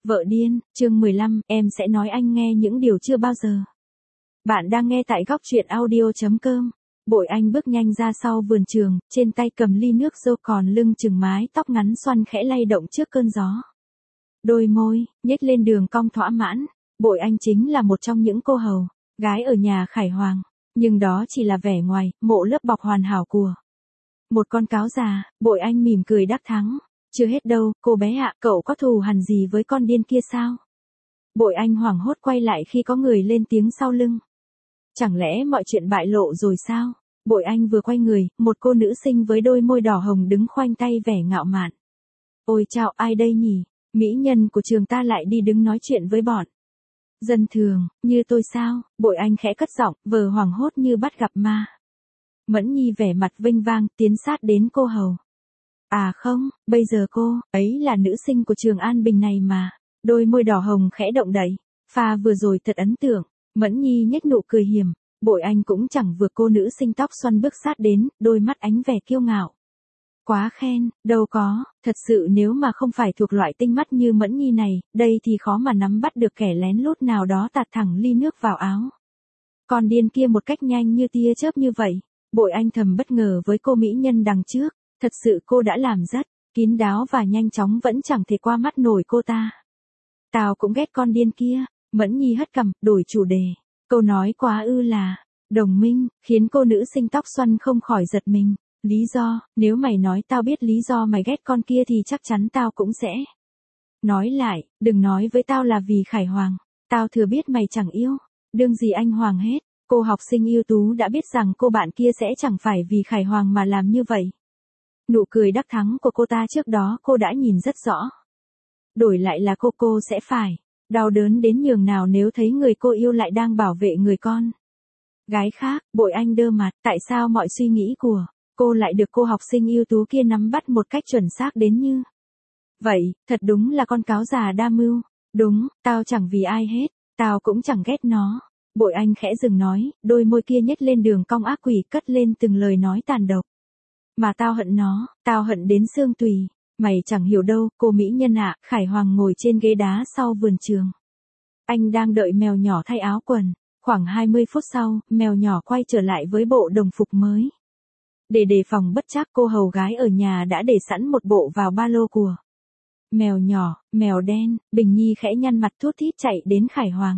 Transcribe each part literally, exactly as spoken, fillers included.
Vợ điên, chương mười lăm, em sẽ nói anh nghe những điều chưa bao giờ. Bạn đang nghe tại góc truyện audio chấm com. Bội Anh bước nhanh ra sau vườn trường, trên tay cầm ly nước dâu, còn lưng chừng mái tóc ngắn xoăn khẽ lay động trước cơn gió. Đôi môi, nhếch lên đường cong thỏa mãn. Bội Anh chính là một trong những cô hầu, gái ở nhà Khải Hoàng. Nhưng đó chỉ là vẻ ngoài, mộ lớp bọc hoàn hảo của một con cáo già. Bội Anh mỉm cười đắc thắng. Chưa hết đâu, cô bé ạ, cậu có thù hằn gì với con điên kia sao? Bội Anh hoảng hốt quay lại khi có người lên tiếng sau lưng. Chẳng lẽ mọi chuyện bại lộ rồi sao? Bội Anh vừa quay người, một cô nữ sinh với đôi môi đỏ hồng đứng khoanh tay vẻ ngạo mạn. Ôi chao, ai đây nhỉ? Mỹ nhân của trường ta lại đi đứng nói chuyện với bọn dân thường, như tôi sao? Bội Anh khẽ cất giọng, vờ hoảng hốt như bắt gặp ma. Mẫn Nhi vẻ mặt vinh vang, tiến sát đến cô hầu. À không, bây giờ cô ấy là nữ sinh của trường An Bình này mà. Đôi môi đỏ hồng khẽ động đậy. Pha vừa rồi thật ấn tượng. Mẫn Nhi nhếch nụ cười hiểm. Bội Anh cũng chẳng vừa, cô nữ sinh tóc xoăn bước sát đến, đôi mắt ánh vẻ kiêu ngạo. Quá khen, đâu có, thật sự nếu mà không phải thuộc loại tinh mắt như Mẫn Nhi này, đây thì khó mà nắm bắt được kẻ lén lút nào đó tạt thẳng ly nước vào áo. Còn điên kia một cách nhanh như tia chớp như vậy. Bội Anh thầm bất ngờ với cô mỹ nhân đằng trước. Thật sự cô đã làm rất kín đáo và nhanh chóng, vẫn chẳng thể qua mắt nổi cô ta. Tao cũng ghét con điên kia. Mẫn Nhi hất cằm, đổi chủ đề. Câu nói quá ư là đồng minh, khiến cô nữ sinh tóc xoăn không khỏi giật mình. Lý do, nếu mày nói tao biết lý do mày ghét con kia thì chắc chắn tao cũng sẽ nói lại, đừng nói với tao là vì Khải Hoàng. Tao thừa biết mày chẳng yêu đương gì anh Hoàng hết. Cô học sinh ưu tú đã biết rằng cô bạn kia sẽ chẳng phải vì Khải Hoàng mà làm như vậy. Nụ cười đắc thắng của cô ta trước đó cô đã nhìn rất rõ. Đổi lại là cô cô sẽ phải đau đớn đến nhường nào nếu thấy người cô yêu lại đang bảo vệ người con gái khác. Bội Anh đơ mặt, tại sao mọi suy nghĩ của cô lại được cô học sinh ưu tú kia nắm bắt một cách chuẩn xác đến như vậy? Thật đúng là con cáo già đa mưu. Đúng, tao chẳng vì ai hết, tao cũng chẳng ghét nó. Bội Anh khẽ dừng nói, đôi môi kia nhếch lên đường cong ác quỷ, cất lên từng lời nói tàn độc. Mà tao hận nó, tao hận đến xương tùy. Mày chẳng hiểu đâu, cô mỹ nhân ạ. Khải Hoàng ngồi trên ghế đá sau vườn trường. Anh đang đợi mèo nhỏ thay áo quần. Khoảng hai mươi phút sau, mèo nhỏ quay trở lại với bộ đồng phục mới. Để đề phòng bất trắc, cô hầu gái ở nhà đã để sẵn một bộ vào ba lô của mèo nhỏ. Mèo đen. Bình Nhi khẽ nhăn mặt thút thít chạy đến Khải Hoàng.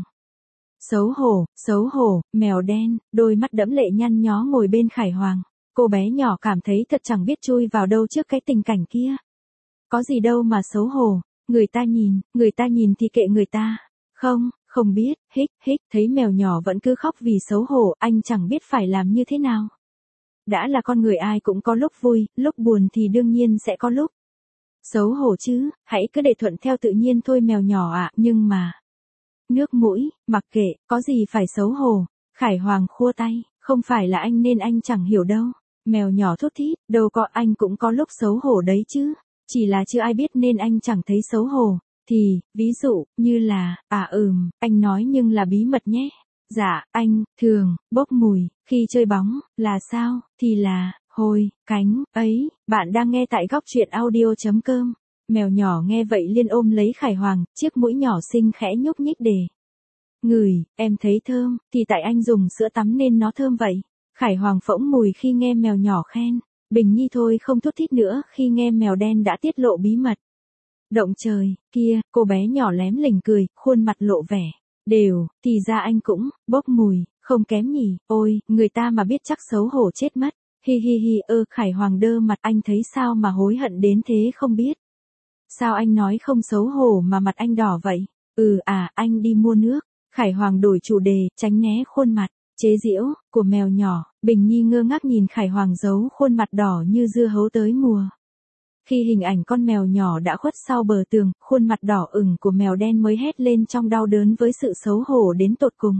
Xấu hổ, xấu hổ. Mèo đen, đôi mắt đẫm lệ nhăn nhó ngồi bên Khải Hoàng. Cô bé nhỏ cảm thấy thật chẳng biết chui vào đâu trước cái tình cảnh kia. Có gì đâu mà xấu hổ. Người ta nhìn, người ta nhìn thì kệ người ta. Không, không biết, hích, hích. Thấy mèo nhỏ vẫn cứ khóc vì xấu hổ, anh chẳng biết phải làm như thế nào. Đã là con người ai cũng có lúc vui, lúc buồn thì đương nhiên sẽ có lúc xấu hổ chứ. Hãy cứ để thuận theo tự nhiên thôi mèo nhỏ ạ. Nhưng mà nước mũi, mặc kệ, có gì phải xấu hổ. Khải Hoàng khua tay, không phải là anh nên anh chẳng hiểu đâu. Mèo nhỏ thút thít, đâu có, anh cũng có lúc xấu hổ đấy chứ. Chỉ là chưa ai biết nên anh chẳng thấy xấu hổ. Thì, ví dụ, như là, à ừm, anh nói nhưng là bí mật nhé. Dạ, anh, thường, bốc mùi, khi chơi bóng, là sao, thì là, hồi, cánh, ấy. Bạn đang nghe tại góc truyện audio chấm com. Mèo nhỏ nghe vậy liên ôm lấy Khải Hoàng, chiếc mũi nhỏ xinh khẽ nhúc nhích để ngửi. Em thấy thơm, thì tại anh dùng sữa tắm nên nó thơm vậy. Khải Hoàng phỗng mùi khi nghe mèo nhỏ khen. Bình Nhi thôi không thút thít nữa khi nghe mèo đen đã tiết lộ bí mật. Động trời, kia, cô bé nhỏ lém lỉnh cười, khuôn mặt lộ vẻ đều, thì ra anh cũng bốc mùi, không kém nhỉ. Ôi, người ta mà biết chắc xấu hổ chết mất. Hi hi hi. Ơ, Khải Hoàng đơ mặt, anh thấy sao mà hối hận đến thế không biết. Sao anh nói không xấu hổ mà mặt anh đỏ vậy? Ừ à, anh đi mua nước. Khải Hoàng đổi chủ đề, tránh né khuôn mặt chế giễu của mèo nhỏ. Bình Nhi ngơ ngác nhìn Khải Hoàng giấu khuôn mặt đỏ như dưa hấu tới mùa. Khi hình ảnh con mèo nhỏ đã khuất sau bờ tường, khuôn mặt đỏ ửng của mèo đen mới hét lên trong đau đớn với sự xấu hổ đến tột cùng.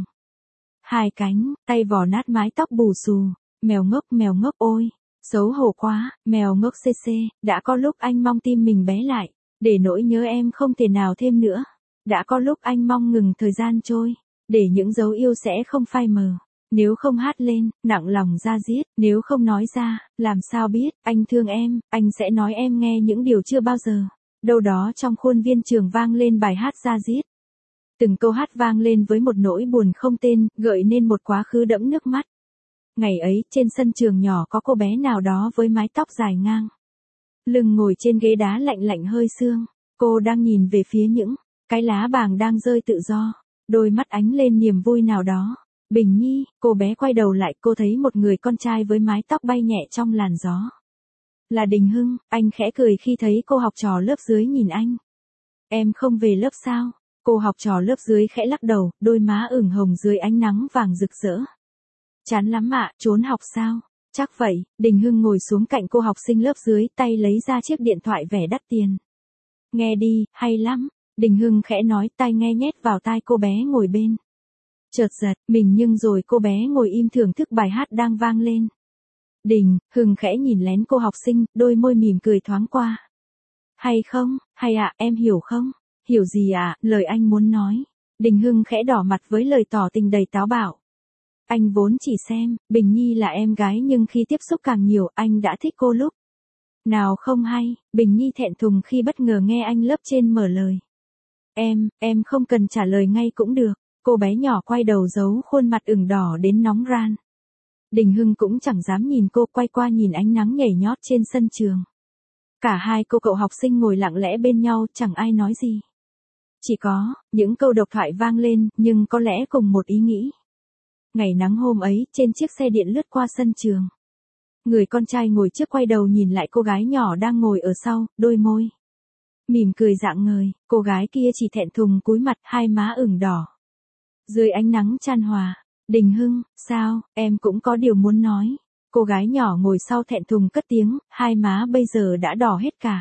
Hai cánh, tay vò nát mái tóc bù xù. Mèo ngốc, mèo ngốc. Ôi, xấu hổ quá. Mèo ngốc xê xê. Đã có lúc anh mong tim mình bé lại, để nỗi nhớ em không thể nào thêm nữa. Đã có lúc anh mong ngừng thời gian trôi, để những dấu yêu sẽ không phai mờ. Nếu không hát lên, nặng lòng ra giết. Nếu không nói ra, làm sao biết. Anh thương em, anh sẽ nói em nghe những điều chưa bao giờ Đâu đó trong khuôn viên trường vang lên bài hát da diết. Từng câu hát vang lên với một nỗi buồn không tên, gợi nên một quá khứ đẫm nước mắt. Ngày ấy, trên sân trường nhỏ có cô bé nào đó với mái tóc dài ngang. Lưng ngồi trên ghế đá lạnh lạnh hơi sương. Cô đang nhìn về phía những cái lá vàng đang rơi tự do. Đôi mắt ánh lên niềm vui nào đó. Bình Nhi, cô bé quay đầu lại, cô thấy một người con trai với mái tóc bay nhẹ trong làn gió. Là Đình Hưng. Anh khẽ cười khi thấy cô học trò lớp dưới nhìn anh. Em không về lớp sao? Cô học trò lớp dưới khẽ lắc đầu, đôi má ửng hồng dưới ánh nắng vàng rực rỡ. Chán lắm ạ, trốn học sao? Chắc vậy. Đình Hưng ngồi xuống cạnh cô học sinh lớp dưới, tay lấy ra chiếc điện thoại vẻ đắt tiền. Nghe đi, hay lắm. Đình Hưng khẽ nói, tai nghe nhét vào tai cô bé ngồi bên. Chợt giật mình nhưng rồi cô bé ngồi im thưởng thức bài hát đang vang lên. Đình Hưng khẽ nhìn lén cô học sinh, đôi môi mỉm cười thoáng qua. Hay không, hay ạ, em hiểu không? Hiểu gì ạ, lời anh muốn nói. Đình Hưng khẽ đỏ mặt với lời tỏ tình đầy táo bạo. Anh vốn chỉ xem, Bình Nhi là em gái nhưng khi tiếp xúc càng nhiều anh đã thích cô lúc. Nào không hay, Bình Nhi thẹn thùng khi bất ngờ nghe anh lớp trên mở lời. Em, em không cần trả lời ngay cũng được. Cô bé nhỏ quay đầu giấu khuôn mặt ửng đỏ đến nóng ran. Đình Hưng cũng chẳng dám nhìn cô, quay qua nhìn ánh nắng nhảy nhót trên sân trường. Cả hai cô cậu học sinh ngồi lặng lẽ bên nhau, chẳng ai nói gì. Chỉ có những câu độc thoại vang lên, nhưng có lẽ cùng một ý nghĩ. Ngày nắng hôm ấy, trên chiếc xe điện lướt qua sân trường. Người con trai ngồi trước quay đầu nhìn lại cô gái nhỏ đang ngồi ở sau, đôi môi mỉm cười rạng ngời. Cô gái kia chỉ thẹn thùng cúi mặt, hai má ửng đỏ. Dưới ánh nắng chan hòa. Đình Hưng, sao, em cũng có điều muốn nói. Cô gái nhỏ ngồi sau thẹn thùng cất tiếng, hai má bây giờ đã đỏ hết cả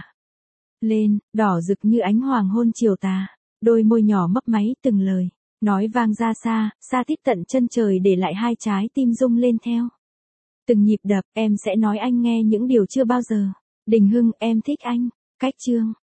lên, đỏ rực như ánh hoàng hôn chiều tà. Đôi môi nhỏ mấp máy từng lời nói vang ra xa, xa tít tận chân trời, để lại hai trái tim rung lên theo từng nhịp đập. Em sẽ nói anh nghe những điều chưa bao giờ. Đình Hưng, em thích anh. Cách chương